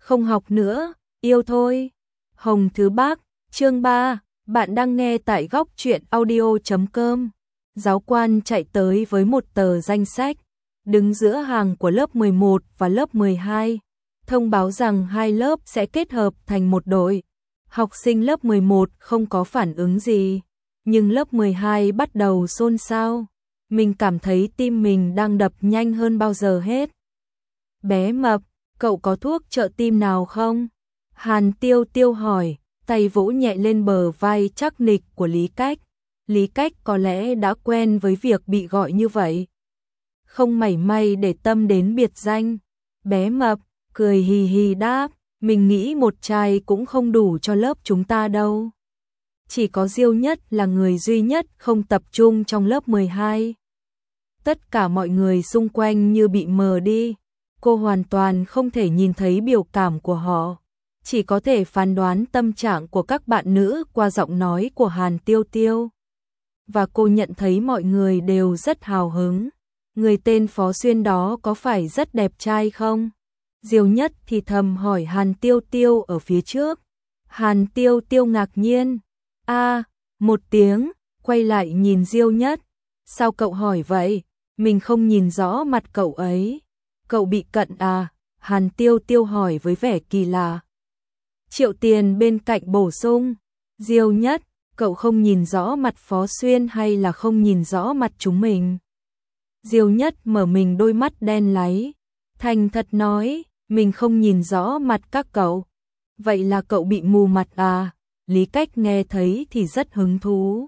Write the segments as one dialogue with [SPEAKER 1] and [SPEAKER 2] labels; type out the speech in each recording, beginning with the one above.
[SPEAKER 1] không học nữa, yêu thôi. Hồng Thứ Bác, chương 3, bạn đang nghe tại góc truyện audio.com. Giáo quan chạy tới với một tờ danh sách, đứng giữa hàng của lớp 11 và lớp 12, thông báo rằng hai lớp sẽ kết hợp thành một đội. Học sinh lớp 11 không có phản ứng gì, nhưng lớp 12 bắt đầu xôn xao. Mình cảm thấy tim mình đang đập nhanh hơn bao giờ hết. Bé mập, cậu có thuốc trợ tim nào không? Hàn Tiêu Tiêu hỏi, tay vỗ nhẹ lên bờ vai chắc nịch của Lý Cách. Lý Cách có lẽ đã quen với việc bị gọi như vậy, không mảy may để tâm đến biệt danh. Bé mập cười hì hì đáp, mình nghĩ một chai cũng không đủ cho lớp chúng ta đâu. Chỉ có Diêu Nhất là người duy nhất không tập trung trong lớp 12. Tất cả mọi người xung quanh như bị mờ đi, cô hoàn toàn không thể nhìn thấy biểu cảm của họ, chỉ có thể phán đoán tâm trạng của các bạn nữ qua giọng nói của Hàn Tiêu Tiêu. Và cô nhận thấy mọi người đều rất hào hứng. Người tên Phó Xuyên đó có phải rất đẹp trai không? Diêu Nhất thì thầm hỏi Hàn Tiêu Tiêu ở phía trước. Hàn Tiêu Tiêu ngạc nhiên. Một tiếng, quay lại nhìn Diêu Nhất. Sao cậu hỏi vậy? Mình không nhìn rõ mặt cậu ấy. Cậu bị cận à? Hàn Tiêu Tiêu hỏi với vẻ kỳ lạ. Triệu Tiền bên cạnh bổ sung. Diêu Nhất, cậu không nhìn rõ mặt Phó Xuyên hay là không nhìn rõ mặt chúng mình? Diêu Nhất mở mình đôi mắt đen láy, thành thật nói, mình không nhìn rõ mặt các cậu. Vậy là cậu bị mù mặt à? Lý Cách nghe thấy thì rất hứng thú.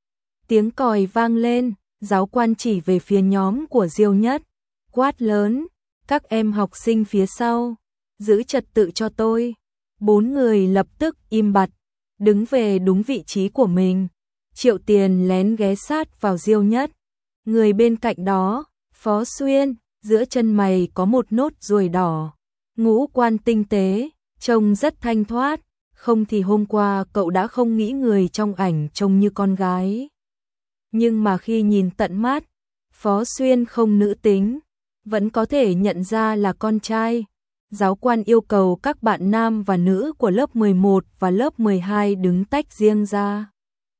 [SPEAKER 1] Tiếng còi vang lên, giáo quan chỉ về phía nhóm của Diêu Nhất, quát lớn, các em học sinh phía sau, giữ trật tự cho tôi. 4 người lập tức im bặt, đứng về đúng vị trí của mình. Triệu Tiền lén ghé sát vào Diêu Nhất. Người bên cạnh đó, Phó Xuyên, giữa chân mày có một nốt ruồi đỏ, ngũ quan tinh tế, trông rất thanh thoát, không thì hôm qua cậu đã không nghĩ người trong ảnh trông như con gái. Nhưng mà khi nhìn tận mắt, Phó Xuyên không nữ tính, vẫn có thể nhận ra là con trai. Giáo quan yêu cầu các bạn nam và nữ của lớp 11 và lớp 12 đứng tách riêng ra,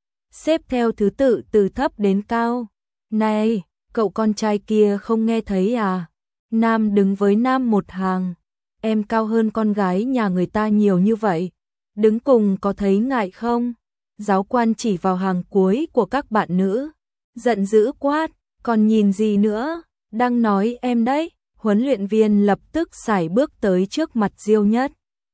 [SPEAKER 1] xếp theo thứ tự từ thấp đến cao. Này, cậu con trai kia không nghe thấy à? Nam đứng với nam một hàng, em cao hơn con gái nhà người ta nhiều như vậy, đứng cùng có thấy ngại không? Giáo quan chỉ vào hàng cuối của các bạn nữ, giận dữ quát, còn nhìn gì nữa, đang nói em đấy. Huấn luyện viên lập tức sải bước tới trước mặt Diêu Nhất.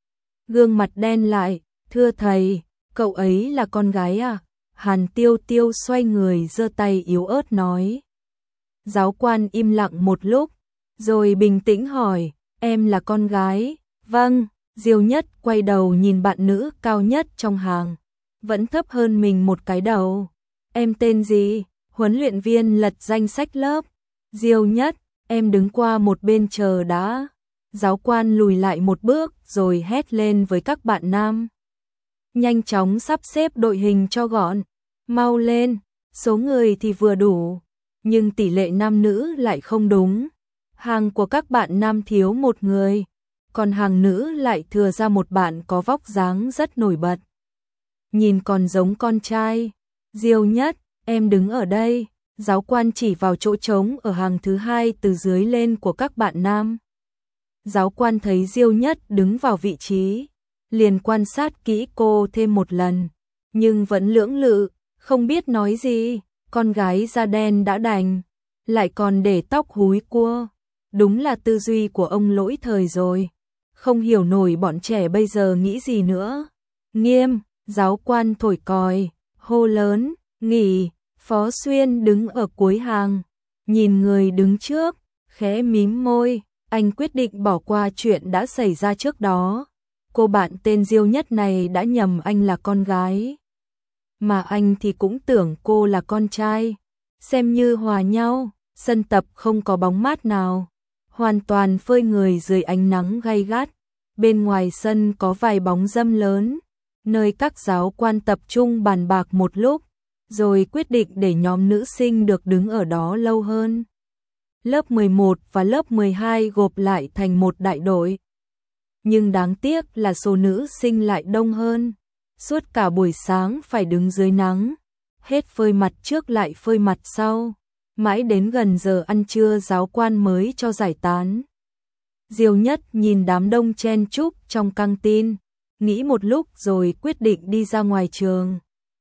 [SPEAKER 1] Gương mặt đen lại, thưa thầy, cậu ấy là con gái à? Hàn Tiêu Tiêu xoay người giơ tay yếu ớt nói. Giáo quan im lặng một lúc, rồi bình tĩnh hỏi, em là con gái? Vâng. Diêu Nhất quay đầu nhìn bạn nữ cao nhất trong hàng, vẫn thấp hơn mình một cái đầu. Em tên gì? Huấn luyện viên lật danh sách lớp. Diêu Nhất, em đứng qua một bên chờ đã. Giáo quan lùi lại một bước rồi hét lên với các bạn nam. Nhanh chóng sắp xếp đội hình cho gọn. Mau lên, số người thì vừa đủ, nhưng tỷ lệ nam nữ lại không đúng. Hàng của các bạn nam thiếu một người, còn hàng nữ lại thừa ra một bạn có vóc dáng rất nổi bật, nhìn còn giống con trai. Diêu Nhất, em đứng ở đây. Giáo quan chỉ vào chỗ trống ở hàng thứ 2 từ dưới lên của các bạn nam. Giáo quan thấy Diêu Nhất đứng vào vị trí, liền quan sát kỹ cô thêm một lần, nhưng vẫn lưỡng lự, không biết nói gì. Con gái da đen đã đành, lại còn để tóc húi cua. Đúng là tư duy của ông lỗi thời rồi, không hiểu nổi bọn trẻ bây giờ nghĩ gì nữa. Nghiêm, giáo quan thổi còi, hô lớn, nghỉ. Phó Xuyên đứng ở cuối hàng, nhìn người đứng trước, khẽ mím môi, anh quyết định bỏ qua chuyện đã xảy ra trước đó. Cô bạn tên Diêu Nhất này đã nhầm anh là con gái, mà anh thì cũng tưởng cô là con trai. Xem như hòa nhau, sân tập không có bóng mát nào, hoàn toàn phơi người dưới ánh nắng gay gắt. Bên ngoài sân có vài bóng râm lớn, nơi các giáo quan tập trung bàn bạc một lúc, rồi quyết định để nhóm nữ sinh được đứng ở đó lâu hơn. Lớp 11 và lớp 12 gộp lại thành một đại đội. nhưng đáng tiếc là số nữ sinh lại đông hơn. Suốt cả buổi sáng phải đứng dưới nắng, hết phơi mặt trước lại phơi mặt sau, mãi đến gần giờ ăn trưa giáo quan mới cho giải tán. Diêu Nhất nhìn đám đông chen chúc trong căng tin, nghĩ một lúc rồi quyết định đi ra ngoài trường.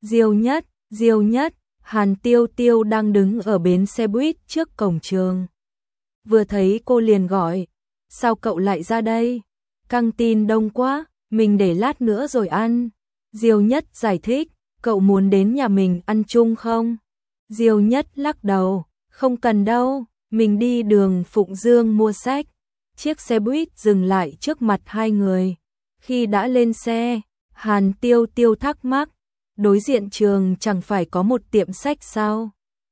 [SPEAKER 1] Diêu Nhất, Hàn Tiêu Tiêu đang đứng ở bến xe buýt trước cổng trường. Vừa thấy cô liền gọi, sao cậu lại ra đây? Căng tin đông quá, mình để lát nữa rồi ăn. Diêu Nhất giải thích, cậu muốn đến nhà mình ăn chung không? Diêu Nhất lắc đầu, không cần đâu, mình đi đường Phụng Dương mua sách. Chiếc xe buýt dừng lại trước mặt hai người. Khi đã lên xe, Hàn Tiêu Tiêu thắc mắc, đối diện trường chẳng phải có một tiệm sách sao?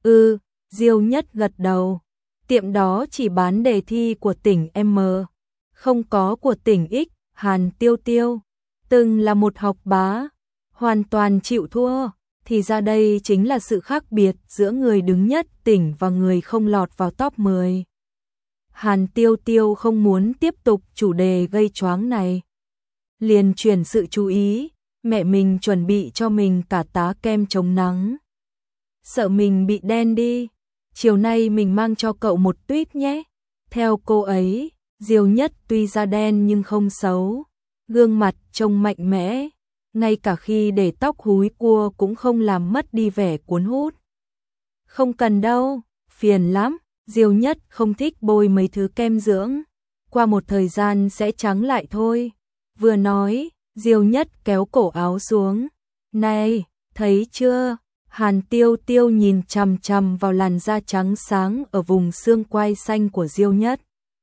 [SPEAKER 1] Diêu Nhất gật đầu. Tiệm đó chỉ bán đề thi của tỉnh M, không có của tỉnh X. Hàn Tiêu Tiêu từng là một học bá, hoàn toàn chịu thua, thì ra đây chính là sự khác biệt giữa người đứng nhất tỉnh và người không lọt vào top 10. Hàn Tiêu Tiêu không muốn tiếp tục chủ đề gây choáng này, liền chuyển sự chú ý, mẹ mình chuẩn bị cho mình cả tá kem chống nắng. Sợ mình bị đen đi, chiều nay mình mang cho cậu một tuýp nhé. Theo cô ấy, Diêu Nhất tuy da đen nhưng không xấu, gương mặt trông mạnh mẽ, ngay cả khi để tóc húi cua cũng không làm mất đi vẻ cuốn hút. Không cần đâu, phiền lắm, Diêu Nhất không thích bôi mấy thứ kem dưỡng, qua một thời gian sẽ trắng lại thôi. Vừa nói, Diêu Nhất kéo cổ áo xuống. Này, thấy chưa? Hàn Tiêu Tiêu nhìn chằm chằm vào làn da trắng sáng ở vùng xương quai xanh của Diêu Nhất.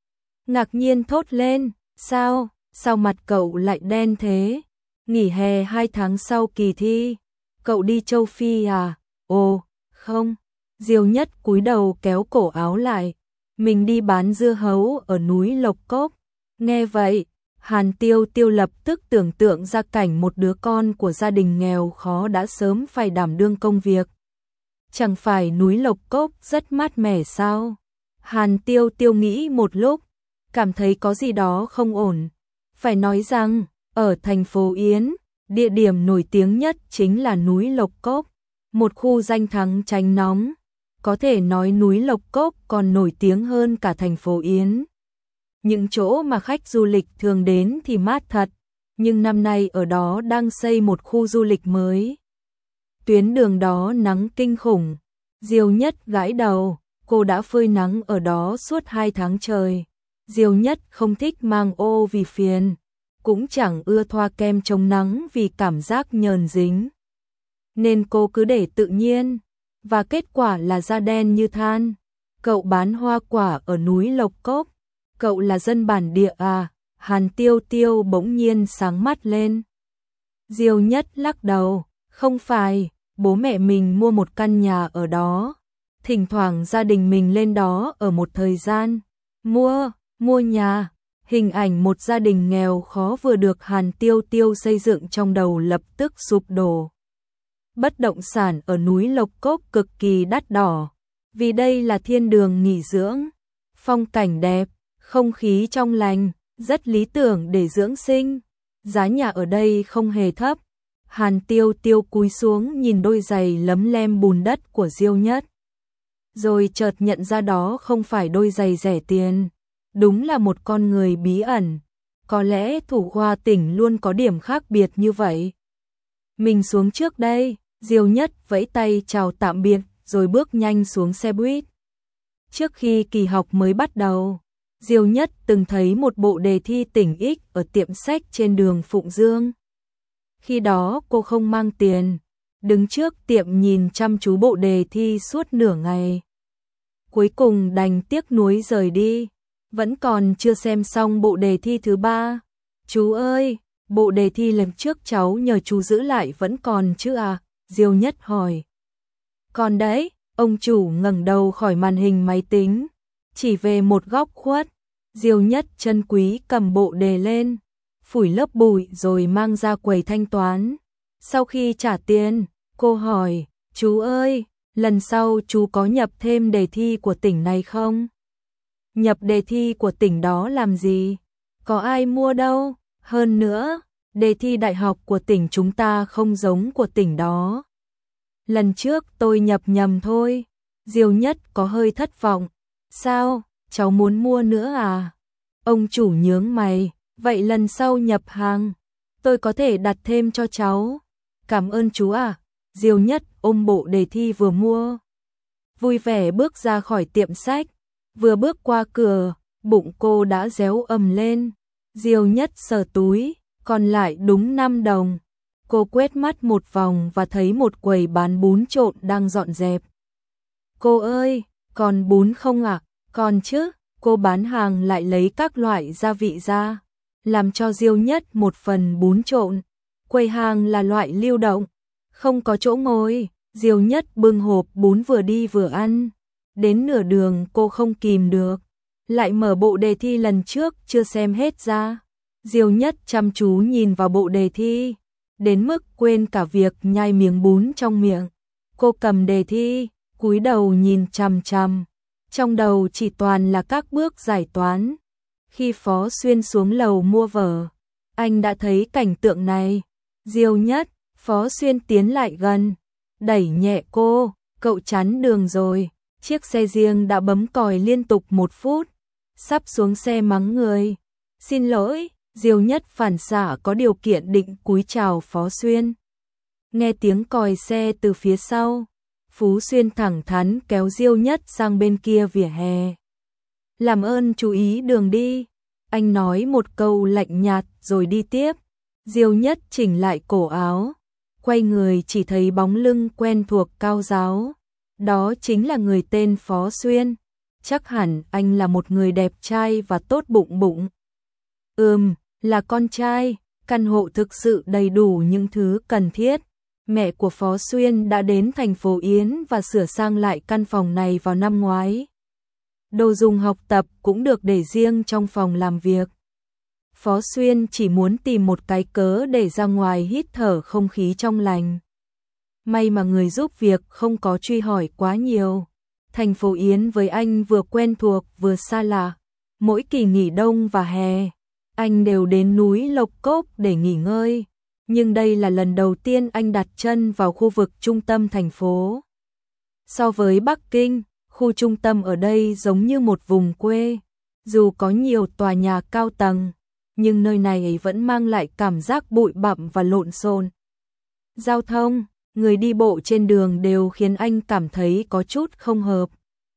[SPEAKER 1] Ngạc nhiên thốt lên, sao mặt cậu lại đen thế? Nghỉ hè 2 tháng sau kỳ thi, cậu đi châu Phi à? Ồ, không. Diêu Nhất cúi đầu kéo cổ áo lại, mình đi bán dưa hấu ở núi Lộc Cốc. Nghe vậy, Hàn Tiêu Tiêu lập tức tưởng tượng ra cảnh một đứa con của gia đình nghèo khó đã sớm phải đảm đương công việc. Chẳng phải núi Lộc Cốc rất mát mẻ sao? Hàn Tiêu Tiêu nghĩ một lúc, cảm thấy có gì đó không ổn. Phải nói rằng, ở thành phố Yến, địa điểm nổi tiếng nhất chính là núi Lộc Cốc, một khu danh thắng tránh nóng. Có thể nói núi Lộc Cốc còn nổi tiếng hơn cả thành phố Yến. Những chỗ mà khách du lịch thường đến thì mát thật, nhưng năm nay ở đó đang xây một khu du lịch mới. Tuyến đường đó nắng kinh khủng. Diêu Nhất gãi đầu, cô đã phơi nắng ở đó suốt 2 tháng trời. Diêu Nhất không thích mang ô vì phiền, cũng chẳng ưa thoa kem chống nắng vì cảm giác nhờn dính. Nên cô cứ để tự nhiên, và kết quả là da đen như than. Cậu bán hoa quả ở núi Lộc Cốc, cậu là dân bản địa à? Hàn Tiêu Tiêu bỗng nhiên sáng mắt lên. Diêu Nhất lắc đầu, không phải, bố mẹ mình mua một căn nhà ở đó. Thỉnh thoảng gia đình mình lên đó ở một thời gian. Mua nhà, hình ảnh một gia đình nghèo khó vừa được Hàn Tiêu Tiêu xây dựng trong đầu lập tức sụp đổ. Bất động sản ở núi Lộc Cốc cực kỳ đắt đỏ, vì đây là thiên đường nghỉ dưỡng, phong cảnh đẹp, không khí trong lành, rất lý tưởng để dưỡng sinh. Giá nhà ở đây không hề thấp. Hàn Tiêu Tiêu cúi xuống nhìn đôi giày lấm lem bùn đất của Diêu Nhất, rồi chợt nhận ra đó không phải đôi giày rẻ tiền, đúng là một con người bí ẩn. Có lẽ thủ khoa tỉnh luôn có điểm khác biệt như vậy. Mình xuống trước đây. Diêu Nhất vẫy tay chào tạm biệt rồi bước nhanh xuống xe buýt. Trước khi kỳ học mới bắt đầu, Diêu Nhất từng thấy một bộ đề thi tỉnh X ở tiệm sách trên đường Phụng Dương. Khi đó cô không mang tiền, đứng trước tiệm nhìn chăm chú bộ đề thi suốt nửa ngày. Cuối cùng đành tiếc nuối rời đi, vẫn còn chưa xem xong bộ đề thi thứ 3. Chú ơi, bộ đề thi lần trước cháu nhờ chú giữ lại vẫn còn chứ à? Diêu Nhất hỏi. Còn đấy, ông chủ ngẩng đầu khỏi màn hình máy tính, chỉ về một góc khuất. Diêu Nhất chân quý cầm bộ đề lên, phủi lớp bụi rồi mang ra quầy thanh toán. Sau khi trả tiền, cô hỏi, chú ơi, lần sau chú có nhập thêm đề thi của tỉnh này không? Nhập đề thi của tỉnh đó làm gì? Có ai mua đâu, Hơn nữa, đề thi đại học của tỉnh chúng ta không giống của tỉnh đó. Lần trước tôi nhập nhầm thôi. Diêu Nhất có hơi thất vọng. Sao, cháu muốn mua nữa à? Ông chủ nhướng mày, vậy lần sau nhập hàng, tôi có thể đặt thêm cho cháu. Cảm ơn chú à. Diêu Nhất ôm bộ đề thi vừa mua, vui vẻ bước ra khỏi tiệm sách. Vừa bước qua cửa, bụng cô đã réo ầm lên. Diêu Nhất sờ túi, còn lại đúng 5 đồng. Cô quét mắt một vòng và thấy một quầy bán bún trộn đang dọn dẹp. Cô ơi, còn bún không ạ? Còn chứ. Cô bán hàng lại lấy các loại gia vị ra, làm cho Diêu Nhất một phần bún trộn. Quầy hàng là loại lưu động, không có chỗ ngồi. Diêu Nhất bưng hộp bún vừa đi vừa ăn. Đến nửa đường cô không kìm được, lại mở bộ đề thi lần trước chưa xem hết ra. Diêu Nhất chăm chú nhìn vào bộ đề thi, đến mức quên cả việc nhai miếng bún trong miệng. Cô cầm đề thi, cúi đầu nhìn chằm chằm. Trong đầu chỉ toàn là các bước giải toán. Khi Phó Xuyên xuống lầu mua vở, anh đã thấy cảnh tượng này. Diêu Nhất, Phó Xuyên tiến lại gần, đẩy nhẹ cô, cậu chắn đường rồi. Chiếc xe riêng đã bấm còi liên tục 1 phút, sắp xuống xe mắng người. Xin lỗi. Diêu Nhất phản xạ có điều kiện định cúi chào Phó Xuyên. Nghe tiếng còi xe từ phía sau, Phú Xuyên thẳng thắn kéo Diêu Nhất sang bên kia vỉa hè. Làm ơn chú ý đường đi. Anh nói một câu lạnh nhạt rồi đi tiếp. Diêu Nhất chỉnh lại cổ áo, quay người chỉ thấy bóng lưng quen thuộc cao ráo. Đó chính là người tên Phó Xuyên. Chắc hẳn anh là một người đẹp trai và tốt bụng bụng. Là con trai. Căn hộ thực sự đầy đủ những thứ cần thiết. Mẹ của Phó Xuyên đã đến thành phố Yến và sửa sang lại căn phòng này vào năm ngoái. Đồ dùng học tập cũng được để riêng trong phòng làm việc. Phó Xuyên chỉ muốn tìm một cái cớ để ra ngoài hít thở không khí trong lành. May mà người giúp việc không có truy hỏi quá nhiều. Thành phố Yến với anh vừa quen thuộc vừa xa lạ. Mỗi kỳ nghỉ đông và hè, anh đều đến núi Lộc Cốc để nghỉ ngơi. Nhưng đây là lần đầu tiên anh đặt chân vào khu vực trung tâm thành phố. So với Bắc Kinh, khu trung tâm ở đây giống như một vùng quê. Dù có nhiều tòa nhà cao tầng, nhưng nơi này vẫn mang lại cảm giác bụi bặm và lộn xộn. Giao thông, người đi bộ trên đường đều khiến anh cảm thấy có chút không hợp.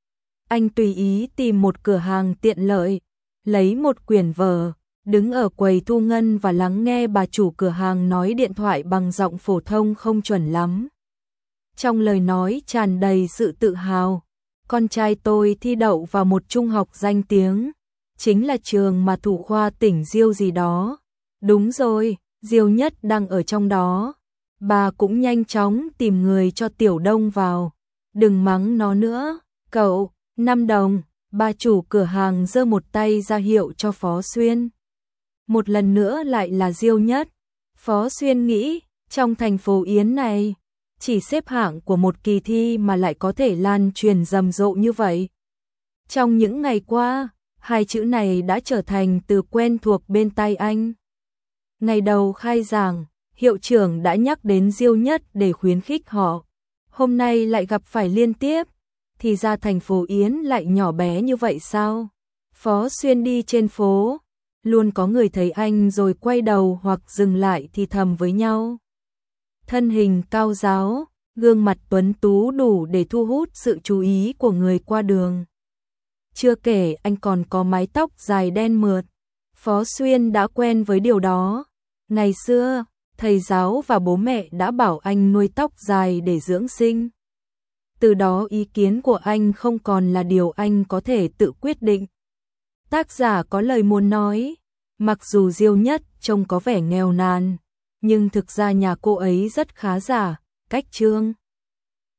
[SPEAKER 1] Anh tùy ý tìm một cửa hàng tiện lợi, lấy một quyển vở, đứng ở quầy thu ngân và lắng nghe bà chủ cửa hàng nói điện thoại bằng giọng phổ thông không chuẩn lắm. Trong lời nói tràn đầy sự tự hào. Con trai tôi thi đậu vào một trung học danh tiếng, chính là trường mà thủ khoa tỉnh Diêu gì đó. Đúng rồi, Diêu Nhất đang ở trong đó. Bà cũng nhanh chóng tìm người cho Tiểu Đông vào. Đừng mắng nó nữa, cậu. 5 đồng. Bà chủ cửa hàng giơ một tay ra hiệu cho Phó Xuyên. Một lần nữa lại là Diêu Nhất. Phó Xuyên nghĩ, trong thành phố Yến này, chỉ xếp hạng của một kỳ thi mà lại có thể lan truyền rầm rộ như vậy. Trong những ngày qua, 2 chữ này đã trở thành từ quen thuộc bên tai anh. Ngày đầu khai giảng, hiệu trưởng đã nhắc đến Diêu Nhất để khuyến khích họ. Hôm nay lại gặp phải liên tiếp, thì ra thành phố Yến lại nhỏ bé như vậy sao? Phó Xuyên đi trên phố, luôn có người thấy anh rồi quay đầu hoặc dừng lại thì thầm với nhau. Thân hình cao ráo, gương mặt tuấn tú đủ để thu hút sự chú ý của người qua đường. Chưa kể anh còn có mái tóc dài đen mượt. Phó Xuyên đã quen với điều đó. Ngày xưa, thầy giáo và bố mẹ đã bảo anh nuôi tóc dài để dưỡng sinh. Từ đó ý kiến của anh không còn là điều anh có thể tự quyết định. Tác giả có lời muốn nói, mặc dù Diêu Nhất trông có vẻ nghèo nàn, nhưng thực ra nhà cô ấy rất khá giả, cách trương.